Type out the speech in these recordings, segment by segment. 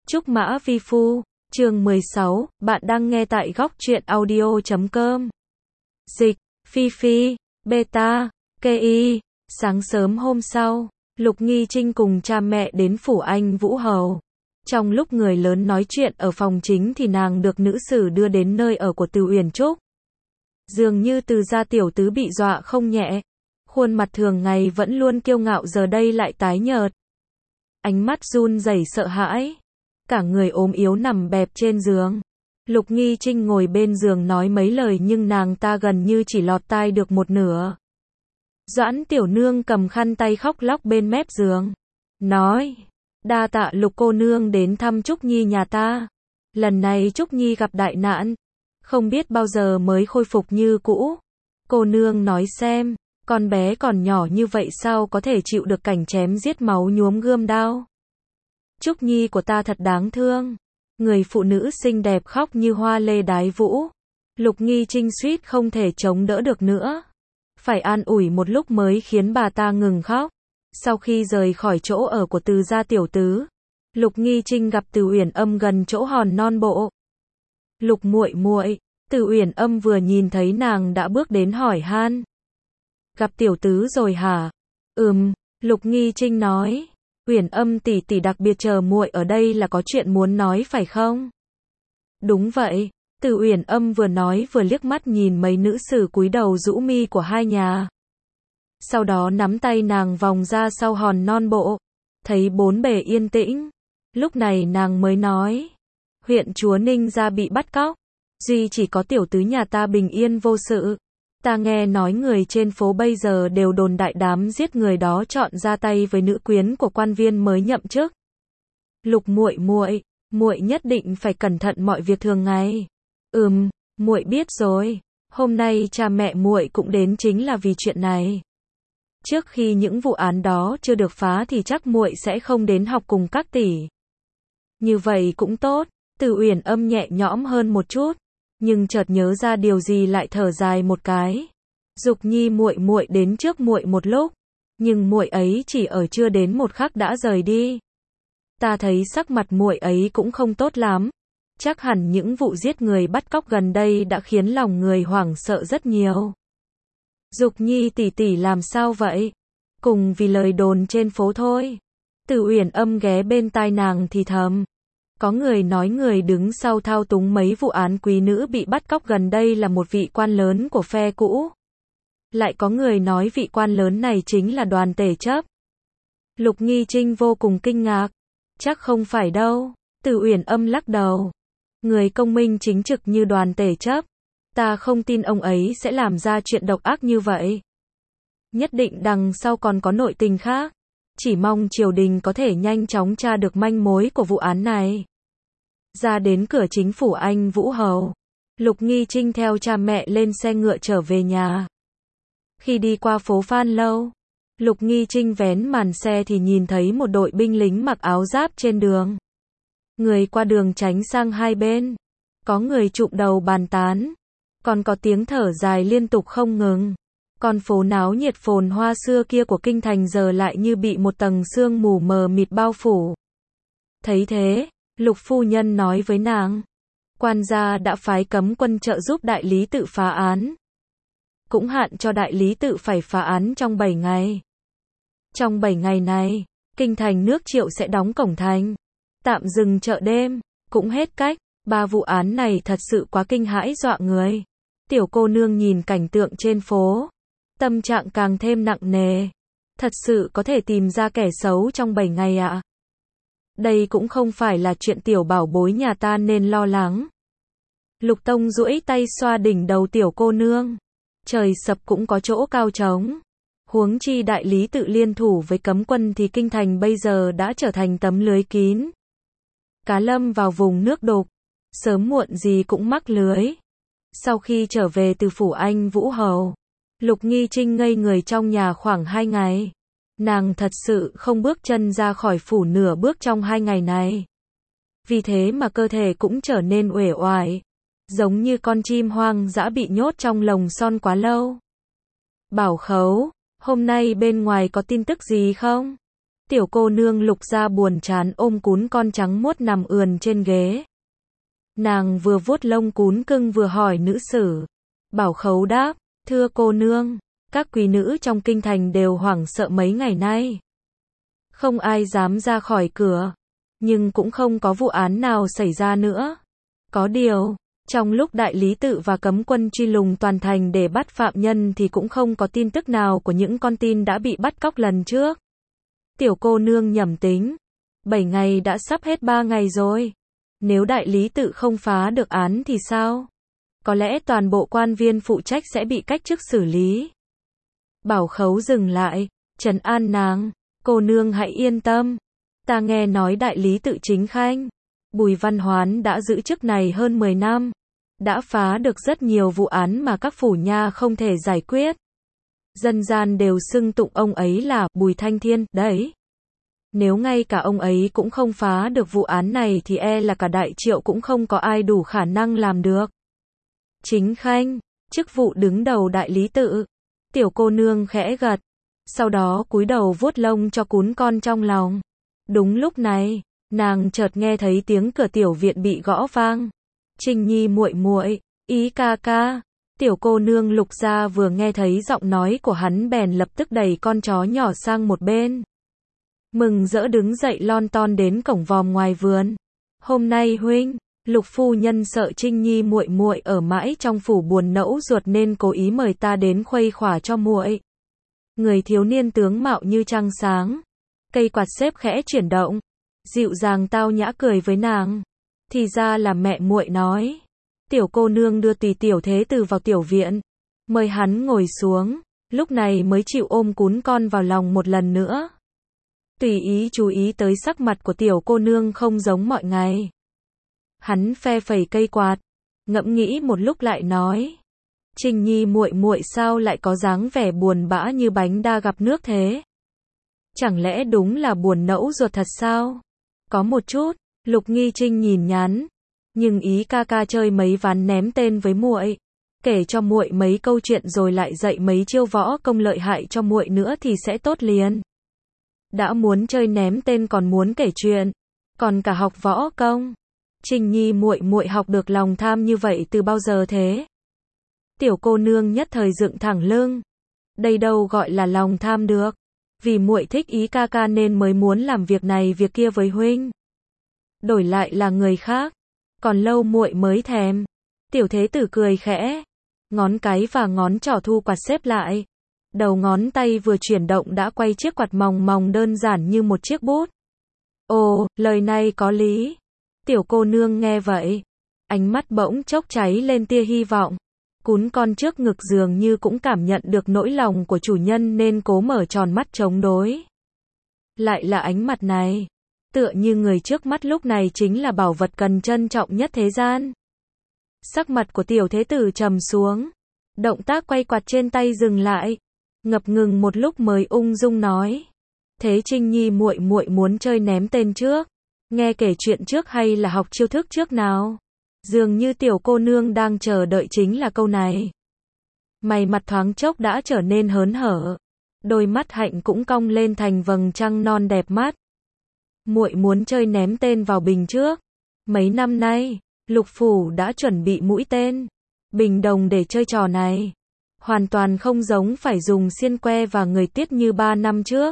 Trúc Mã Vi Phu, chương 16, bạn đang nghe tại góc truyện audio.com. Dịch, Phi Phi, Beta, KI. Sáng sớm hôm sau, Lục Nghi Trinh cùng cha mẹ đến phủ anh Vũ Hầu. Trong lúc người lớn nói chuyện ở phòng chính thì nàng được nữ sử đưa đến nơi ở của Từ Uyển Trúc. Dường như Từ gia tiểu tứ bị dọa không nhẹ. Khuôn mặt thường ngày vẫn luôn kiêu ngạo giờ đây lại tái nhợt. Ánh mắt run rẩy sợ hãi. Cả người ốm yếu nằm bẹp trên giường. Lục Nghi Trinh ngồi bên giường nói mấy lời nhưng nàng ta gần như chỉ lọt tai được một nửa. Doãn tiểu nương cầm khăn tay khóc lóc bên mép giường. Nói, đa tạ Lục cô nương đến thăm Trúc Nhi nhà ta. Lần này Trúc Nhi gặp đại nạn. Không biết bao giờ mới khôi phục như cũ. Cô nương nói xem, con bé còn nhỏ như vậy sao có thể chịu được cảnh chém giết máu nhuốm gươm đao. Trúc Nhi của ta thật đáng thương. Người phụ nữ xinh đẹp khóc như hoa lê đái vũ. Lục Nghi Trinh suýt không thể chống đỡ được nữa. Phải an ủi một lúc mới khiến bà ta ngừng khóc. Sau khi rời khỏi chỗ ở của Từ gia tiểu tứ, Lục Nghi Trinh gặp Từ Uyển Âm gần chỗ hòn non bộ. Lục muội muội, Từ Uyển Âm vừa nhìn thấy nàng đã bước đến hỏi han. Gặp tiểu tứ rồi hả? Lục Nghi Trinh nói. Uyển Âm tỷ tỷ đặc biệt chờ muội ở đây là có chuyện muốn nói phải không? Đúng vậy. Từ Uyển Âm vừa nói vừa liếc mắt nhìn mấy nữ sử cúi đầu rũ mi của hai nhà. Sau đó nắm tay nàng vòng ra sau hòn non bộ. Thấy bốn bề yên tĩnh. Lúc này nàng mới nói. Huyện chúa Ninh gia bị bắt cóc. Duy chỉ có tiểu tứ nhà ta bình yên vô sự. Ta nghe nói người trên phố bây giờ đều đồn đại đám giết người đó chọn ra tay với nữ quyến của quan viên mới nhậm chức. Lục muội muội, muội nhất định phải cẩn thận mọi việc thường ngày. Muội biết rồi. Hôm nay cha mẹ muội cũng đến chính là vì chuyện này. Trước khi những vụ án đó chưa được phá thì chắc muội sẽ không đến học cùng các tỷ. Như vậy cũng tốt. Từ Uyển Âm nhẹ nhõm hơn một chút. Nhưng chợt nhớ ra điều gì lại thở dài một cái. Dục Nhi muội muội đến trước muội một lúc, nhưng muội ấy chỉ ở chưa đến một khắc đã rời đi. Ta thấy sắc mặt muội ấy cũng không tốt lắm. Chắc hẳn những vụ giết người bắt cóc gần đây đã khiến lòng người hoảng sợ rất nhiều. Dục Nhi tỷ tỷ làm sao vậy? Cùng vì lời đồn trên phố thôi. Từ Uyển Âm ghé bên tai nàng thì thầm. Có người nói người đứng sau thao túng mấy vụ án quý nữ bị bắt cóc gần đây là một vị quan lớn của phe cũ. Lại có người nói vị quan lớn này chính là Đoàn Tể Chấp. Lục Nghi Trinh vô cùng kinh ngạc. Chắc không phải đâu. Từ Uyển Âm lắc đầu. Người công minh chính trực như Đoàn Tể Chấp. Ta không tin ông ấy sẽ làm ra chuyện độc ác như vậy. Nhất định đằng sau còn có nội tình khác. Chỉ mong triều đình có thể nhanh chóng tra được manh mối của vụ án này. Ra đến cửa chính phủ anh Vũ Hầu, Lục Nghi Trinh theo cha mẹ lên xe ngựa trở về nhà. Khi đi qua phố Phan Lâu, Lục Nghi Trinh vén màn xe thì nhìn thấy một đội binh lính mặc áo giáp trên đường. Người qua đường tránh sang hai bên. Có người chụm đầu bàn tán. Còn có tiếng thở dài liên tục không ngừng. Con phố náo nhiệt phồn hoa xưa kia của kinh thành giờ lại như bị một tầng sương mù mờ mịt bao phủ. Thấy thế, Lục phu nhân nói với nàng. Quan gia đã phái cấm quân trợ giúp đại lý tự phá án. Cũng hạn cho đại lý tự phải phá án trong 7 ngày. Trong 7 ngày này, kinh thành nước Triệu sẽ đóng cổng thành. Tạm dừng chợ đêm, cũng hết cách. 3 vụ án này thật sự quá kinh hãi dọa người. Tiểu cô nương nhìn cảnh tượng trên phố. Tâm trạng càng thêm nặng nề. Thật sự có thể tìm ra kẻ xấu trong 7 ngày ạ? Đây cũng không phải là chuyện tiểu bảo bối nhà ta nên lo lắng. Lục Tông duỗi tay xoa đỉnh đầu tiểu cô nương. Trời sập cũng có chỗ cao trống. Huống chi đại lý tự liên thủ với cấm quân thì kinh thành bây giờ đã trở thành tấm lưới kín. Cá lâm vào vùng nước đục, sớm muộn gì cũng mắc lưới. Sau khi trở về từ phủ anh Vũ Hầu, Lục Nghi Trinh ngây người trong nhà khoảng 2 ngày. Nàng thật sự không bước chân ra khỏi phủ nửa bước trong 2 ngày này. Vì thế mà cơ thể cũng trở nên uể oải. Giống như con chim hoang dã bị nhốt trong lồng son quá lâu. Bảo Khấu, hôm nay bên ngoài có tin tức gì không? Tiểu cô nương Lục Gia buồn chán ôm cún con trắng muốt nằm ườn trên ghế. Nàng vừa vuốt lông cún cưng vừa hỏi nữ sử. Bảo Khấu đáp, thưa cô nương, các quý nữ trong kinh thành đều hoảng sợ mấy ngày nay. Không ai dám ra khỏi cửa, nhưng cũng không có vụ án nào xảy ra nữa. Có điều, trong lúc đại lý tự và cấm quân truy lùng toàn thành để bắt phạm nhân thì cũng không có tin tức nào của những con tin đã bị bắt cóc lần trước. Tiểu cô nương nhẩm tính, 7 ngày đã sắp hết 3 ngày rồi. Nếu đại lý tự không phá được án thì sao? Có lẽ toàn bộ quan viên phụ trách sẽ bị cách chức xử lý. Bảo Khấu dừng lại, trấn an nàng, cô nương hãy yên tâm. Ta nghe nói đại lý tự chính khanh, Bùi Văn Hoán đã giữ chức này hơn 10 năm. Đã phá được rất nhiều vụ án mà các phủ nha không thể giải quyết. Dân gian đều xưng tụng ông ấy là Bùi Thanh Thiên, đấy. Nếu ngay cả ông ấy cũng không phá được vụ án này thì e là cả Đại Triệu cũng không có ai đủ khả năng làm được. Chính khanh, chức vụ đứng đầu đại lý tự. Tiểu cô nương khẽ gật, sau đó cúi đầu vuốt lông cho cún con trong lòng. Đúng lúc này, nàng chợt nghe thấy tiếng cửa tiểu viện bị gõ vang. Trinh Nhi muội muội, Ý ca ca. Tiểu cô nương Lục Gia vừa nghe thấy giọng nói của hắn bèn lập tức đẩy con chó nhỏ sang một bên. Mừng rỡ đứng dậy lon ton đến cổng vòm ngoài vườn. Hôm nay huynh, Lục phu nhân sợ Trinh Nhi muội muội ở mãi trong phủ buồn nẫu ruột nên cố ý mời ta đến khuây khỏa cho muội. Người thiếu niên tướng mạo như trăng sáng, cây quạt xếp khẽ chuyển động, dịu dàng tao nhã cười với nàng. Thì ra là mẹ muội nói. Tiểu cô nương đưa tùy tiểu thế tử vào tiểu viện, mời hắn ngồi xuống, lúc này mới chịu ôm cún con vào lòng một lần nữa. Tùy ý chú ý tới sắc mặt của tiểu cô nương không giống mọi ngày. Hắn phe phẩy cây quạt, ngẫm nghĩ một lúc lại nói: Trinh Nhi muội muội sao lại có dáng vẻ buồn bã như bánh đa gặp nước thế? Chẳng lẽ đúng là buồn nẫu ruột thật sao? Có một chút. Lục Nghi Trinh nhìn nhắn, nhưng Ý ca ca chơi mấy ván ném tên với muội, kể cho muội mấy câu chuyện rồi lại dạy mấy chiêu võ công lợi hại cho muội nữa thì sẽ tốt liền. Đã muốn chơi ném tên còn muốn kể chuyện, còn cả học võ công. Trinh Nhi muội muội học được lòng tham như vậy từ bao giờ thế? Tiểu cô nương nhất thời dựng thẳng lưng. Đây đâu gọi là lòng tham được, vì muội thích Ý ca ca nên mới muốn làm việc này việc kia với huynh. Đổi lại là người khác, còn lâu muội mới thèm. Tiểu thế tử cười khẽ, ngón cái và ngón trỏ thu quạt xếp lại. Đầu ngón tay vừa chuyển động đã quay chiếc quạt mòng mòng đơn giản như một chiếc bút. Ồ, lời này có lý. Tiểu cô nương nghe vậy, ánh mắt bỗng chốc cháy lên tia hy vọng. Cún con trước ngực dường như cũng cảm nhận được nỗi lòng của chủ nhân nên cố mở tròn mắt chống đối. Lại là ánh mặt này. Tựa như người trước mắt lúc này chính là bảo vật cần trân trọng nhất thế gian. Sắc mặt của tiểu thế tử trầm xuống. Động tác quay quạt trên tay dừng lại. Ngập ngừng một lúc mới ung dung nói. Thế Trinh Nhi muội muội muốn chơi ném tên trước? Nghe kể chuyện trước hay là học chiêu thức trước nào? Dường như tiểu cô nương đang chờ đợi chính là câu này. Mày mặt thoáng chốc đã trở nên hớn hở. Đôi mắt hạnh cũng cong lên thành vầng trăng non đẹp mắt. Muội muốn chơi ném tên vào bình trước. Mấy năm nay, Lục phủ đã chuẩn bị mũi tên, bình đồng để chơi trò này. Hoàn toàn không giống phải dùng xiên que và người tiết như 3 năm trước.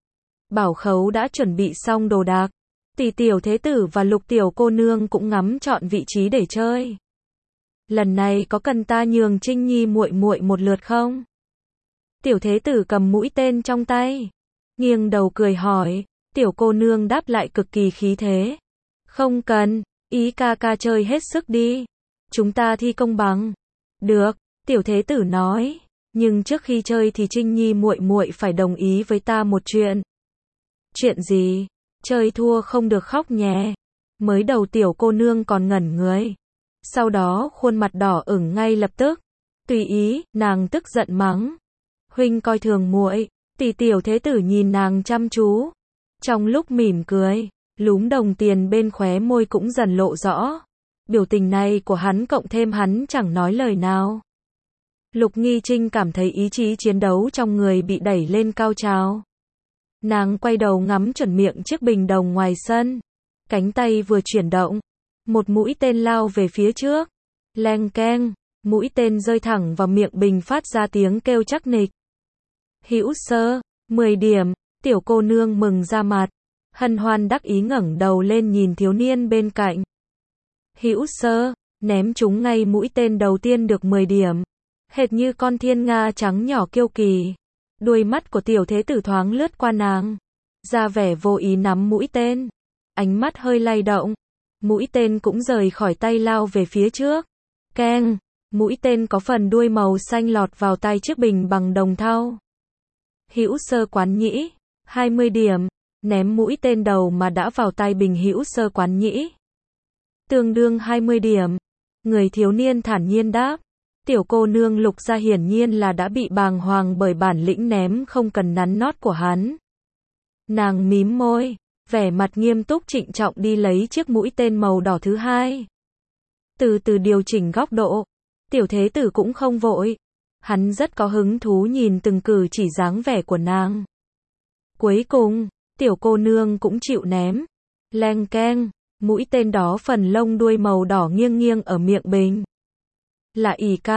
Bảo Khấu đã chuẩn bị xong đồ đạc. Tỷ tiểu thế tử và Lục tiểu cô nương cũng ngắm chọn vị trí để chơi. Lần này có cần ta nhường Trinh Nhi muội muội một lượt không? Tiểu thế tử cầm mũi tên trong tay, nghiêng đầu cười hỏi. Tiểu cô nương đáp lại cực kỳ khí thế. Không cần, Ý ca ca chơi hết sức đi. Chúng ta thi công bằng. Được, tiểu thế tử nói. Nhưng trước khi chơi thì Trinh Nhi muội muội phải đồng ý với ta một chuyện. Chuyện gì? Chơi thua không được khóc nhé. Mới đầu tiểu cô nương còn ngẩn người. Sau đó khuôn mặt đỏ ửng ngay lập tức. Tùy ý, nàng tức giận mắng. Huynh coi thường muội. Tỷ tiểu thế tử nhìn nàng chăm chú. Trong lúc mỉm cười, lúm đồng tiền bên khóe môi cũng dần lộ rõ. Biểu tình này của hắn cộng thêm hắn chẳng nói lời nào. Lục Nghi Trinh cảm thấy ý chí chiến đấu trong người bị đẩy lên cao trào. Nàng quay đầu ngắm chuẩn miệng chiếc bình đồng ngoài sân. Cánh tay vừa chuyển động, một mũi tên lao về phía trước. Leng keng, mũi tên rơi thẳng vào miệng bình phát ra tiếng kêu chắc nịch. Hữu Sơ, 10 điểm, tiểu cô nương mừng ra mặt. Hân hoan đắc ý ngẩng đầu lên nhìn thiếu niên bên cạnh. Hữu Sơ, ném trúng ngay mũi tên đầu tiên được 10 điểm. Hệt như con thiên nga trắng nhỏ kiêu kỳ. Đuôi mắt của tiểu thế tử thoáng lướt qua nàng. Ra vẻ vô ý nắm mũi tên. Ánh mắt hơi lay động. Mũi tên cũng rời khỏi tay lao về phía trước. Keng, mũi tên có phần đuôi màu xanh lọt vào tay chiếc bình bằng đồng thau. Hữu Sơ Quán Nhĩ, 20 điểm, ném mũi tên đầu mà đã vào tay bình Hữu Sơ Quán Nhĩ. Tương đương 20 điểm. Người thiếu niên thản nhiên đáp. Tiểu cô nương Lục Gia hiển nhiên là đã bị bàng hoàng bởi bản lĩnh ném không cần nắn nót của hắn. Nàng mím môi, vẻ mặt nghiêm túc trịnh trọng đi lấy chiếc mũi tên màu đỏ thứ hai. Từ từ điều chỉnh góc độ. Tiểu thế tử cũng không vội. Hắn rất có hứng thú nhìn từng cử chỉ dáng vẻ của nàng. Cuối cùng, tiểu cô nương cũng chịu ném. Leng keng, mũi tên đó phần lông đuôi màu đỏ nghiêng nghiêng ở miệng bình. Là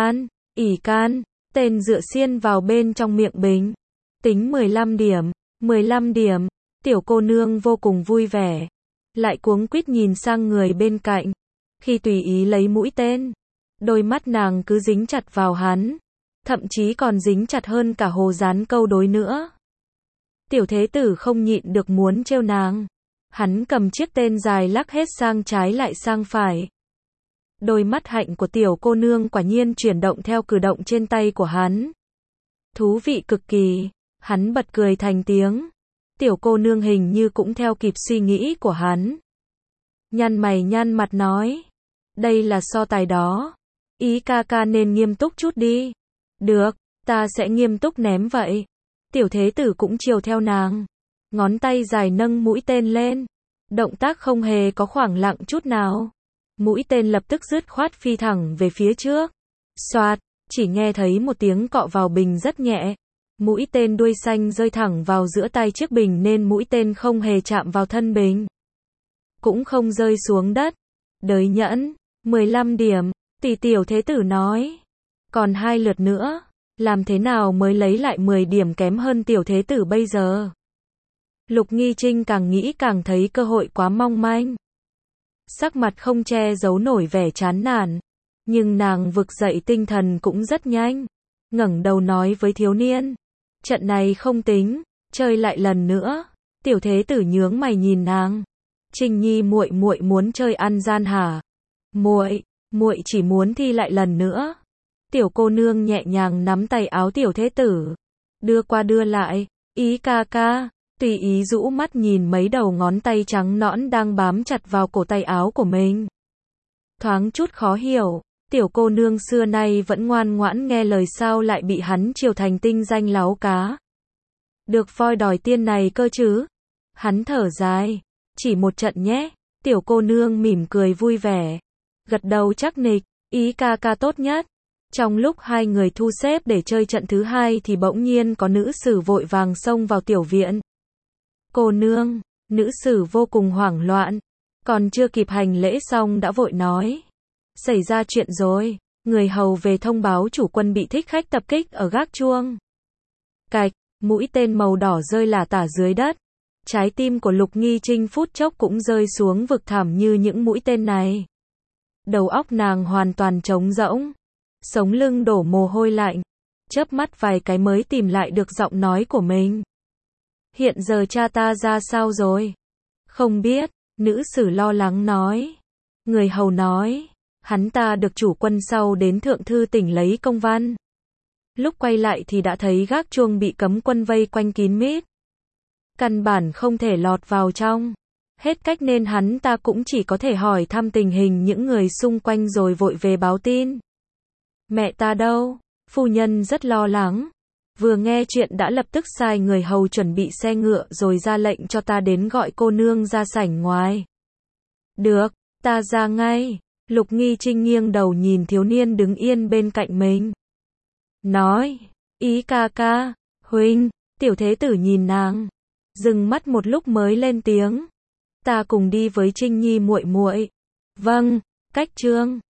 ỉ can, tên dựa xiên vào bên trong miệng bình. Tính 15 điểm, 15 điểm, tiểu cô nương vô cùng vui vẻ. Lại cuống quýt nhìn sang người bên cạnh. Khi tùy ý lấy mũi tên, đôi mắt nàng cứ dính chặt vào hắn. Thậm chí còn dính chặt hơn cả Hồ Gián câu đối nữa. Tiểu thế tử không nhịn được muốn trêu nàng. Hắn cầm chiếc tên dài lắc hết sang trái lại sang phải. Đôi mắt hạnh của tiểu cô nương quả nhiên chuyển động theo cử động trên tay của hắn. Thú vị cực kỳ. Hắn bật cười thành tiếng. Tiểu cô nương hình như cũng theo kịp suy nghĩ của hắn. Nhăn mày nhăn mặt nói. Đây là so tài đó. Ý ca ca nên nghiêm túc chút đi. Được, ta sẽ nghiêm túc ném vậy. Tiểu thế tử cũng chiều theo nàng. Ngón tay dài nâng mũi tên lên. Động tác không hề có khoảng lặng chút nào. Mũi tên lập tức dứt khoát phi thẳng về phía trước. Xoạt, chỉ nghe thấy một tiếng cọ vào bình rất nhẹ. Mũi tên đuôi xanh rơi thẳng vào giữa tay chiếc bình nên mũi tên không hề chạm vào thân bình. Cũng không rơi xuống đất. Đới nhẫn, 15 điểm, tỷ tiểu thế tử nói. Còn 2 lượt nữa, làm thế nào mới lấy lại 10 điểm kém hơn tiểu thế tử bây giờ? Lục Nghi Trinh càng nghĩ càng thấy cơ hội quá mong manh. Sắc mặt không che giấu nổi vẻ chán nản. Nhưng nàng vực dậy tinh thần cũng rất nhanh. Ngẩng đầu nói với thiếu niên. Trận này không tính, chơi lại lần nữa. Tiểu thế tử nhướng mày nhìn nàng. Trinh Nhi muội muội muốn chơi ăn gian hả? Muội chỉ muốn thi lại lần nữa. Tiểu cô nương nhẹ nhàng nắm tay áo tiểu thế tử. Đưa qua đưa lại. Ý ca ca. Tùy ý rũ mắt nhìn mấy đầu ngón tay trắng nõn đang bám chặt vào cổ tay áo của mình. Thoáng chút khó hiểu. Tiểu cô nương xưa nay vẫn ngoan ngoãn nghe lời sao lại bị hắn chiều thành tinh danh láo cá. Được voi đòi tiên này cơ chứ. Hắn thở dài. Chỉ một trận nhé. Tiểu cô nương mỉm cười vui vẻ. Gật đầu chắc nịch. Ý ca ca tốt nhất. Trong lúc hai người thu xếp để chơi trận thứ hai thì bỗng nhiên có nữ sử vội vàng xông vào tiểu viện. Cô nương, nữ sử vô cùng hoảng loạn. Còn chưa kịp hành lễ xong đã vội nói. Xảy ra chuyện rồi, người hầu về thông báo chủ quân bị thích khách tập kích ở gác chuông. Cạch, mũi tên màu đỏ rơi lả tả dưới đất. Trái tim của Lục Nghi Trinh phút chốc cũng rơi xuống vực thẳm như những mũi tên này. Đầu óc nàng hoàn toàn trống rỗng. Sống lưng đổ mồ hôi lạnh. Chớp mắt vài cái mới tìm lại được giọng nói của mình. Hiện giờ cha ta ra sao rồi? Không biết, nữ sử lo lắng nói. Người hầu nói, hắn ta được chủ quân sau đến thượng thư tỉnh lấy công văn. Lúc quay lại thì đã thấy gác chuông bị cấm quân vây quanh kín mít. Căn bản không thể lọt vào trong. Hết cách nên hắn ta cũng chỉ có thể hỏi thăm tình hình những người xung quanh rồi vội về báo tin. Mẹ ta đâu? Phu nhân rất lo lắng. Vừa nghe chuyện đã lập tức sai người hầu chuẩn bị xe ngựa rồi ra lệnh cho ta đến gọi cô nương ra sảnh ngoài. Được, ta ra ngay. Lục Nghi Trinh nghiêng đầu nhìn thiếu niên đứng yên bên cạnh mình. Nói, ý ca ca, huynh, tiểu thế tử nhìn nàng. Dừng mắt một lúc mới lên tiếng. Ta cùng đi với Trinh Nhi muội muội. Vâng, Cách Trương.